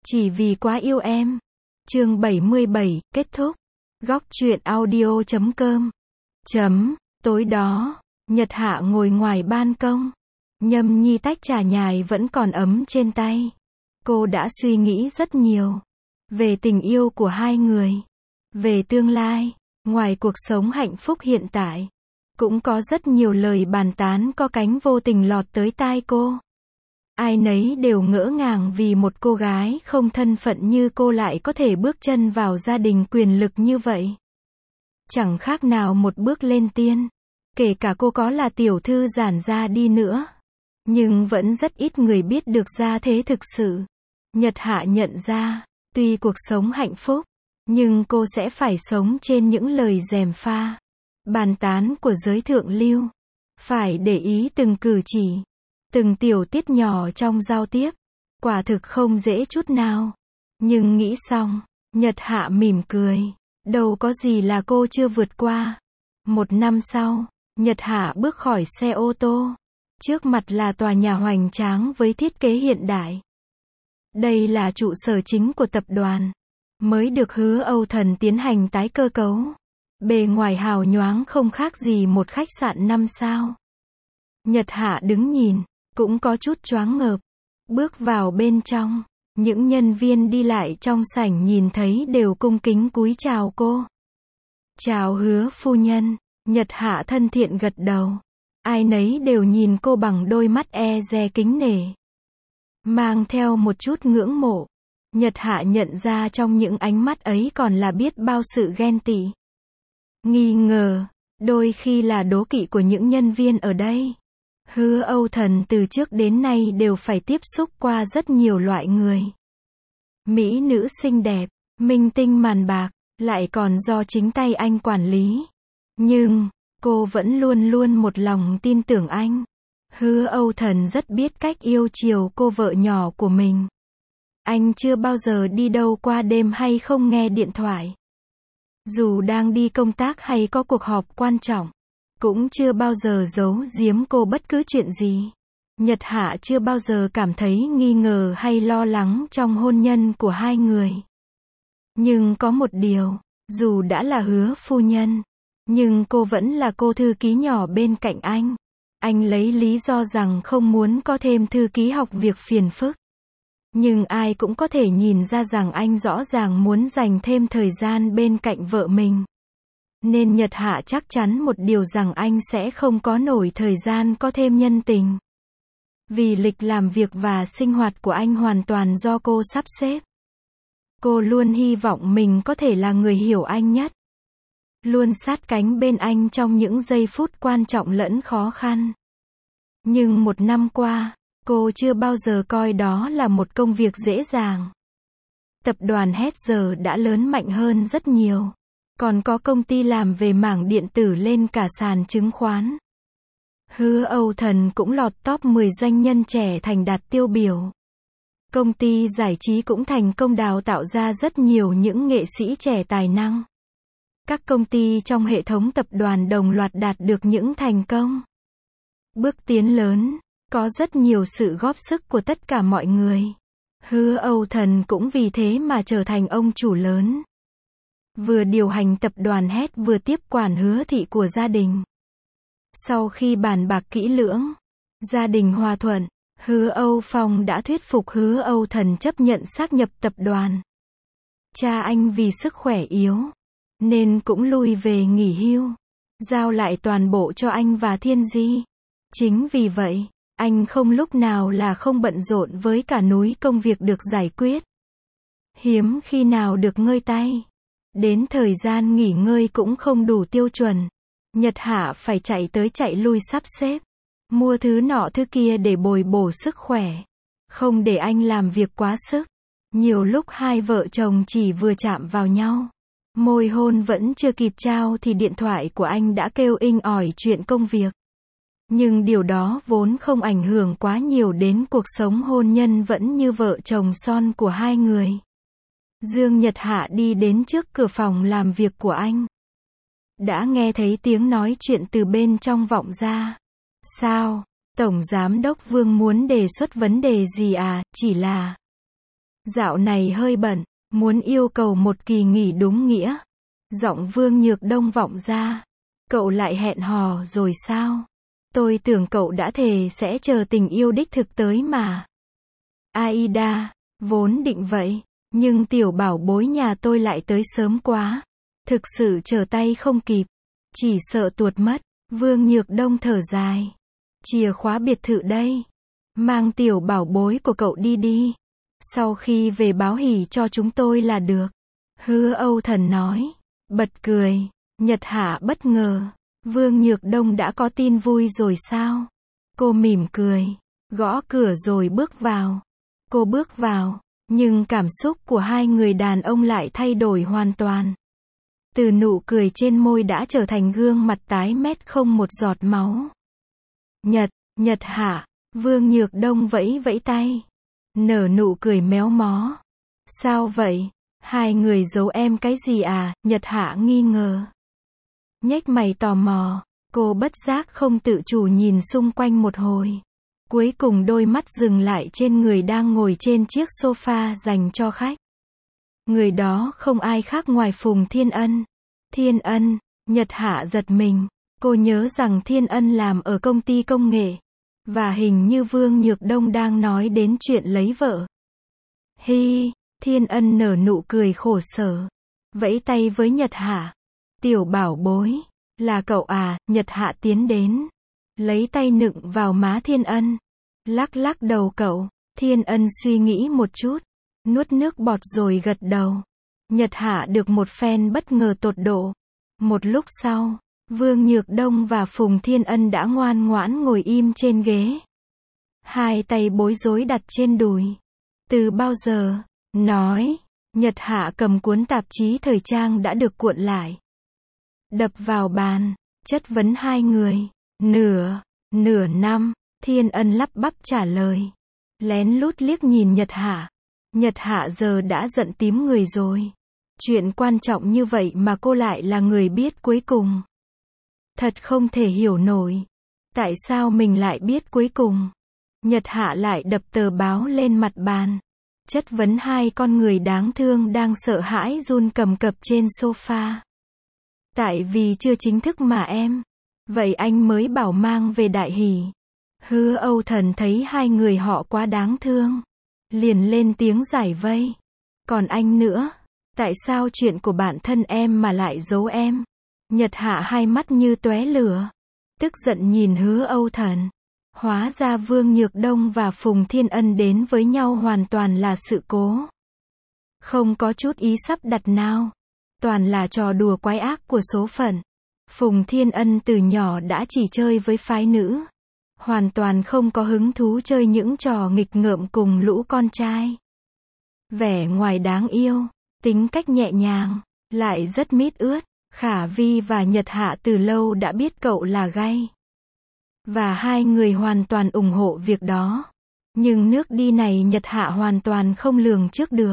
Chỉ vì quá yêu em. Chương 77, kết thúc. Góc truyện audio.com. Tối đó, Nhật Hạ ngồi ngoài ban công. Nhâm nhi tách trà nhài vẫn còn ấm trên tay. Cô đã suy nghĩ rất nhiều. Về tình yêu của hai người. Về tương lai. Ngoài cuộc sống hạnh phúc hiện tại. Cũng có rất nhiều lời bàn tán có cánh vô tình lọt tới tai cô. Ai nấy đều ngỡ ngàng vì một cô gái không thân phận như cô lại có thể bước chân vào gia đình quyền lực như vậy. Chẳng khác nào một bước lên tiên. Kể cả cô có là tiểu thư giản gia đi nữa. Nhưng vẫn rất ít người biết được gia thế thực sự. Nhật Hạ nhận ra, tuy cuộc sống hạnh phúc, nhưng cô sẽ phải sống trên những lời gièm pha, bàn tán của giới thượng lưu. Phải để ý từng cử chỉ, từng tiểu tiết nhỏ trong giao tiếp. Quả thực không dễ chút nào. Nhưng nghĩ xong, Nhật Hạ mỉm cười. Đâu có gì là cô chưa vượt qua. 1 năm sau, Nhật Hạ bước khỏi xe ô tô. Trước mặt là tòa nhà hoành tráng với thiết kế hiện đại. Đây là trụ sở chính của tập đoàn. Mới được Hứa Âu Thần tiến hành tái cơ cấu. Bề ngoài hào nhoáng không khác gì một khách sạn 5 sao. Nhật Hạ đứng nhìn, cũng có chút choáng ngợp. Bước vào bên trong, những nhân viên đi lại trong sảnh nhìn thấy đều cung kính cúi chào cô. Chào Hứa phu nhân. Nhật Hạ thân thiện gật đầu. Ai nấy đều nhìn cô bằng đôi mắt e dè kính nể. Mang theo một chút ngưỡng mộ. Nhật Hạ nhận ra trong những ánh mắt ấy còn là biết bao sự ghen tị. Nghi ngờ, đôi khi là đố kỵ của những nhân viên ở đây. Hứa Âu Thần từ trước đến nay đều phải tiếp xúc qua rất nhiều loại người. Mỹ nữ xinh đẹp, minh tinh màn bạc, lại còn do chính tay anh quản lý. Nhưng, cô vẫn luôn luôn một lòng tin tưởng anh. Hứa Âu Thần rất biết cách yêu chiều cô vợ nhỏ của mình. Anh chưa bao giờ đi đâu qua đêm hay không nghe điện thoại. Dù đang đi công tác hay có cuộc họp quan trọng, cũng chưa bao giờ giấu giếm cô bất cứ chuyện gì. Nhật Hạ chưa bao giờ cảm thấy nghi ngờ hay lo lắng trong hôn nhân của hai người. Nhưng có một điều, dù đã là Hứa phu nhân, nhưng cô vẫn là cô thư ký nhỏ bên cạnh anh. Anh lấy lý do rằng không muốn có thêm thư ký học việc phiền phức. Nhưng ai cũng có thể nhìn ra rằng anh rõ ràng muốn dành thêm thời gian bên cạnh vợ mình. Nên Nhật Hạ chắc chắn một điều rằng anh sẽ không có nổi thời gian có thêm nhân tình. Vì lịch làm việc và sinh hoạt của anh hoàn toàn do cô sắp xếp. Cô luôn hy vọng mình có thể là người hiểu anh nhất. Luôn sát cánh bên anh trong những giây phút quan trọng lẫn khó khăn. Nhưng 1 năm qua, cô chưa bao giờ coi đó là một công việc dễ dàng. Tập đoàn Hedger đã lớn mạnh hơn rất nhiều. Còn có công ty làm về mảng điện tử lên cả sàn chứng khoán. Hứa Âu Thần cũng lọt top 10 doanh nhân trẻ thành đạt tiêu biểu. Công ty giải trí cũng thành công đào tạo ra rất nhiều những nghệ sĩ trẻ tài năng. Các công ty trong hệ thống tập đoàn đồng loạt đạt được những thành công. Bước tiến lớn, có rất nhiều sự góp sức của tất cả mọi người. Hứa Âu Thần cũng vì thế mà trở thành ông chủ lớn. Vừa điều hành tập đoàn Hed vừa tiếp quản Hứa thị của gia đình. Sau khi bàn bạc kỹ lưỡng, gia đình hòa thuận, Hứa Âu Phong đã thuyết phục Hứa Âu Thần chấp nhận sáp nhập tập đoàn. Cha anh vì sức khỏe yếu, nên cũng lui về nghỉ hưu, giao lại toàn bộ cho anh và Thiên Di. Chính vì vậy, anh không lúc nào là không bận rộn với cả núi công việc được giải quyết. Hiếm khi nào được ngơi tay. Đến thời gian nghỉ ngơi cũng không đủ tiêu chuẩn. Nhật Hạ phải chạy tới chạy lui sắp xếp. Mua thứ nọ thứ kia để bồi bổ sức khỏe. Không để anh làm việc quá sức. Nhiều lúc hai vợ chồng chỉ vừa chạm vào nhau. Môi hôn vẫn chưa kịp trao thì điện thoại của anh đã kêu inh ỏi chuyện công việc. Nhưng điều đó vốn không ảnh hưởng quá nhiều đến cuộc sống hôn nhân vẫn như vợ chồng son của hai người. Dương Nhật Hạ đi đến trước cửa phòng làm việc của anh. Đã nghe thấy tiếng nói chuyện từ bên trong vọng ra. Sao? Tổng Giám đốc Vương muốn đề xuất vấn đề gì à? Chỉ là Dạo này hơi bận, muốn yêu cầu một kỳ nghỉ đúng nghĩa. Giọng Vương Nhược Đông vọng ra. Cậu lại hẹn hò rồi sao? Tôi tưởng cậu đã thề sẽ chờ tình yêu đích thực tới mà. Aida, vốn định vậy, nhưng tiểu bảo bối nhà tôi lại tới sớm quá. Thực sự trở tay không kịp, chỉ sợ tuột mất. Vương Nhược Đông thở dài. Chìa khóa biệt thự đây. Mang tiểu bảo bối của cậu đi đi. Sau khi về báo hỉ cho chúng tôi là được. Hứa Âu Thần nói. Bật cười. Nhật Hạ bất ngờ. Vương Nhược Đông đã có tin vui rồi sao? Cô mỉm cười. Gõ cửa rồi bước vào. Cô bước vào. Nhưng cảm xúc của hai người đàn ông lại thay đổi hoàn toàn. Từ nụ cười trên môi đã trở thành gương mặt tái mét không một giọt máu. Nhật Hạ. Vương Nhược Đông vẫy vẫy tay. Nở nụ cười méo mó. Sao vậy? Hai người giấu em cái gì à? Nhật Hạ nghi ngờ. Nhếch mày tò mò. Cô bất giác không tự chủ nhìn xung quanh một hồi. Cuối cùng đôi mắt dừng lại trên người đang ngồi trên chiếc sofa dành cho khách. Người đó không ai khác ngoài Phùng Thiên Ân. Thiên Ân. Nhật Hạ giật mình. Cô nhớ rằng Thiên Ân làm ở công ty công nghệ. Và hình như Vương Nhược Đông đang nói đến chuyện lấy vợ. Hi, Thiên Ân nở nụ cười khổ sở. Vẫy tay với Nhật Hạ. Tiểu bảo bối. Là cậu à? Nhật Hạ tiến đến. Lấy tay nựng vào má Thiên Ân. Lắc lắc đầu cậu. Thiên Ân suy nghĩ một chút. Nuốt nước bọt rồi gật đầu. Nhật Hạ được một phen bất ngờ tột độ. Một lúc sau, Vương Nhược Đông và Phùng Thiên Ân đã ngoan ngoãn ngồi im trên ghế. Hai tay bối rối đặt trên đùi. Từ bao giờ? Nói. Nhật Hạ cầm cuốn tạp chí thời trang đã được cuộn lại. Đập vào bàn. Chất vấn hai người. Nửa năm. Thiên Ân lắp bắp trả lời. Lén lút liếc nhìn Nhật Hạ. Nhật Hạ giờ đã giận tím người rồi. Chuyện quan trọng như vậy mà cô lại là người biết cuối cùng. Thật không thể hiểu nổi. Tại sao mình lại biết cuối cùng? Nhật Hạ lại đập tờ báo lên mặt bàn. Chất vấn hai con người đáng thương đang sợ hãi run cầm cập trên sofa. Tại vì chưa chính thức mà em. Vậy anh mới bảo mang về đại hỷ. Hứa Âu Thần thấy hai người họ quá đáng thương. Liền lên tiếng giải vây. Còn anh nữa. Tại sao chuyện của bạn thân em mà lại giấu em? Nhật Hạ hai mắt như tóe lửa. Tức giận nhìn Hứa Âu Thần. Hóa ra Vương Nhược Đông và Phùng Thiên Ân đến với nhau hoàn toàn là sự cố. Không có chút ý sắp đặt nào. Toàn là trò đùa quái ác của số phận. Phùng Thiên Ân từ nhỏ đã chỉ chơi với phái nữ. Hoàn toàn không có hứng thú chơi những trò nghịch ngợm cùng lũ con trai. Vẻ ngoài đáng yêu, tính cách nhẹ nhàng, lại rất mít ướt. Khả Vi và Nhật Hạ từ lâu đã biết cậu là gay. Và hai người hoàn toàn ủng hộ việc đó. Nhưng nước đi này Nhật Hạ hoàn toàn không lường trước được.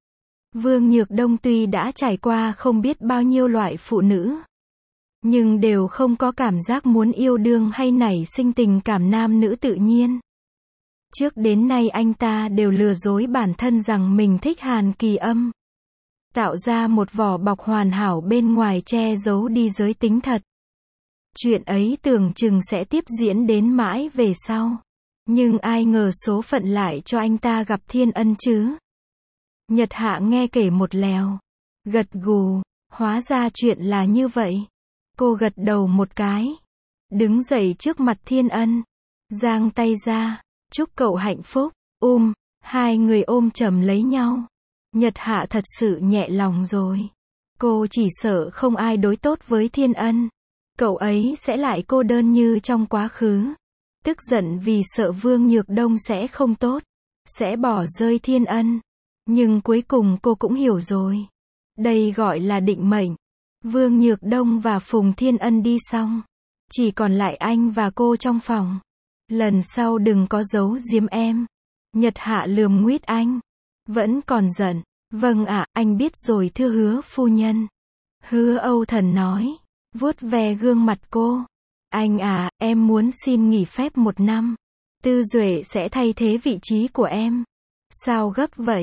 Vương Nhược Đông tuy đã trải qua không biết bao nhiêu loại phụ nữ. Nhưng đều không có cảm giác muốn yêu đương hay nảy sinh tình cảm nam nữ tự nhiên. Trước đến nay anh ta đều lừa dối bản thân rằng mình thích Hàn Kỳ Âm. Tạo ra một vỏ bọc hoàn hảo bên ngoài che giấu đi giới tính thật. Chuyện ấy tưởng chừng sẽ tiếp diễn đến mãi về sau. Nhưng ai ngờ số phận lại cho anh ta gặp Thiên Ân chứ. Nhật Hạ nghe kể một lèo. Gật gù. Hóa ra chuyện là như vậy. Cô gật đầu một cái. Đứng dậy trước mặt Thiên Ân. Giang tay ra. Chúc cậu hạnh phúc. Hai người ôm chầm lấy nhau. Nhật Hạ thật sự nhẹ lòng rồi. Cô chỉ sợ không ai đối tốt với Thiên Ân. Cậu ấy sẽ lại cô đơn như trong quá khứ. Tức giận vì sợ Vương Nhược Đông sẽ không tốt. Sẽ bỏ rơi Thiên Ân. Nhưng cuối cùng cô cũng hiểu rồi. Đây gọi là định mệnh. Vương Nhược Đông và Phùng Thiên Ân đi xong. Chỉ còn lại anh và cô trong phòng. Lần sau đừng có giấu giếm em. Nhật Hạ lườm nguýt anh. Vẫn còn giận. Vâng ạ, anh biết rồi thưa Hứa phu nhân. Hứa Âu Thần nói. Vuốt ve gương mặt cô. Anh à, em muốn xin nghỉ phép 1 năm. Tư Duệ sẽ thay thế vị trí của em. Sao gấp vậy?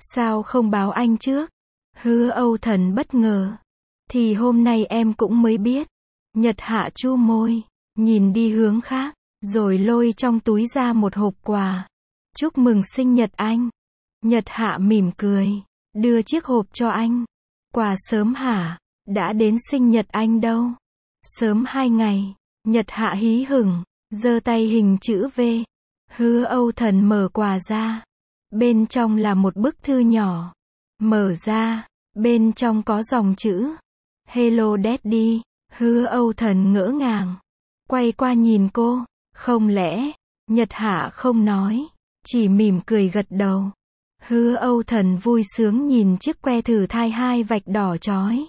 Sao không báo anh trước? Hứa Âu Thần bất ngờ. Thì hôm nay em cũng mới biết. Nhật Hạ chu môi, nhìn đi hướng khác, rồi lôi trong túi ra một hộp quà. Chúc mừng sinh nhật anh. Nhật Hạ mỉm cười, đưa chiếc hộp cho anh. Quà sớm hả? Đã đến sinh nhật anh đâu. Sớm 2 ngày. Nhật Hạ hí hửng, giơ tay hình chữ V. Hứa Âu Thần mở quà ra. Bên trong là một bức thư nhỏ. Mở ra, bên trong có dòng chữ Hello Daddy. Hứa Âu Thần ngỡ ngàng, quay qua nhìn cô. Không lẽ, Nhật Hạ không nói, chỉ mỉm cười gật đầu. Hứa Âu Thần vui sướng nhìn chiếc que thử thai 2 vạch đỏ chói.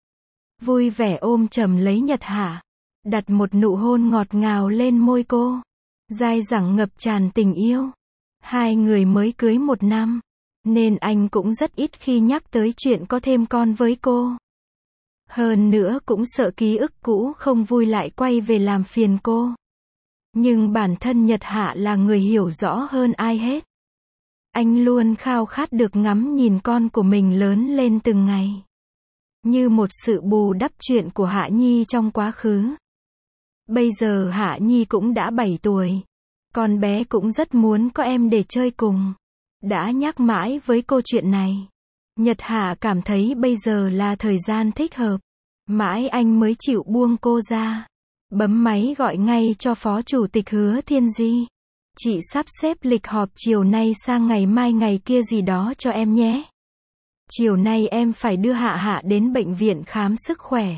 Vui vẻ ôm chầm lấy Nhật Hạ, đặt một nụ hôn ngọt ngào lên môi cô. Dai dẳng ngập tràn tình yêu. Hai người mới cưới 1 năm, nên anh cũng rất ít khi nhắc tới chuyện có thêm con với cô. Hơn nữa cũng sợ ký ức cũ không vui lại quay về làm phiền cô. Nhưng bản thân Nhật Hạ là người hiểu rõ hơn ai hết. Anh luôn khao khát được ngắm nhìn con của mình lớn lên từng ngày. Như một sự bù đắp chuyện của Hạ Nhi trong quá khứ. Bây giờ Hạ Nhi cũng đã 7 tuổi. Con bé cũng rất muốn có em để chơi cùng. Đã nhắc mãi với cô chuyện này. Nhật Hạ cảm thấy bây giờ là thời gian thích hợp. Mãi anh mới chịu buông cô ra. Bấm máy gọi ngay cho Phó Chủ tịch Hứa Thiên Di. Chị sắp xếp lịch họp chiều nay sang ngày mai ngày kia gì đó cho em nhé. Chiều nay em phải đưa Hạ Hạ đến bệnh viện khám sức khỏe.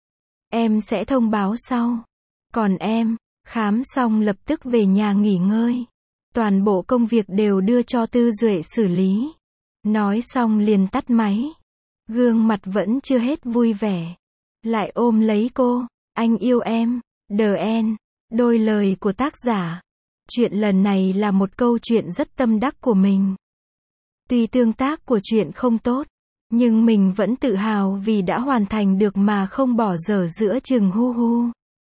Em sẽ thông báo sau. Còn em, khám xong lập tức về nhà nghỉ ngơi. Toàn bộ công việc đều đưa cho Tư Duệ xử lý. Nói xong liền tắt máy. Gương mặt vẫn chưa hết vui vẻ. Lại ôm lấy cô. Anh yêu em. The End. Đôi lời của tác giả. Chuyện lần này là một câu chuyện rất tâm đắc của mình. Tuy tương tác của chuyện không tốt, nhưng mình vẫn tự hào vì đã hoàn thành được mà không bỏ dở giữa chừng hu hu.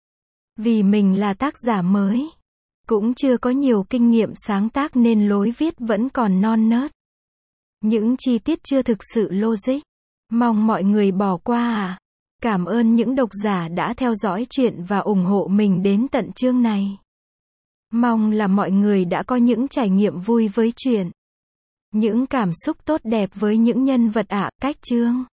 Vì mình là tác giả mới, cũng chưa có nhiều kinh nghiệm sáng tác nên lối viết vẫn còn non nớt. Những chi tiết chưa thực sự logic. Mong mọi người bỏ qua à. Cảm ơn những độc giả đã theo dõi chuyện và ủng hộ mình đến tận chương này. Mong là mọi người đã có những trải nghiệm vui với chuyện. Những cảm xúc tốt đẹp với những nhân vật cách chương.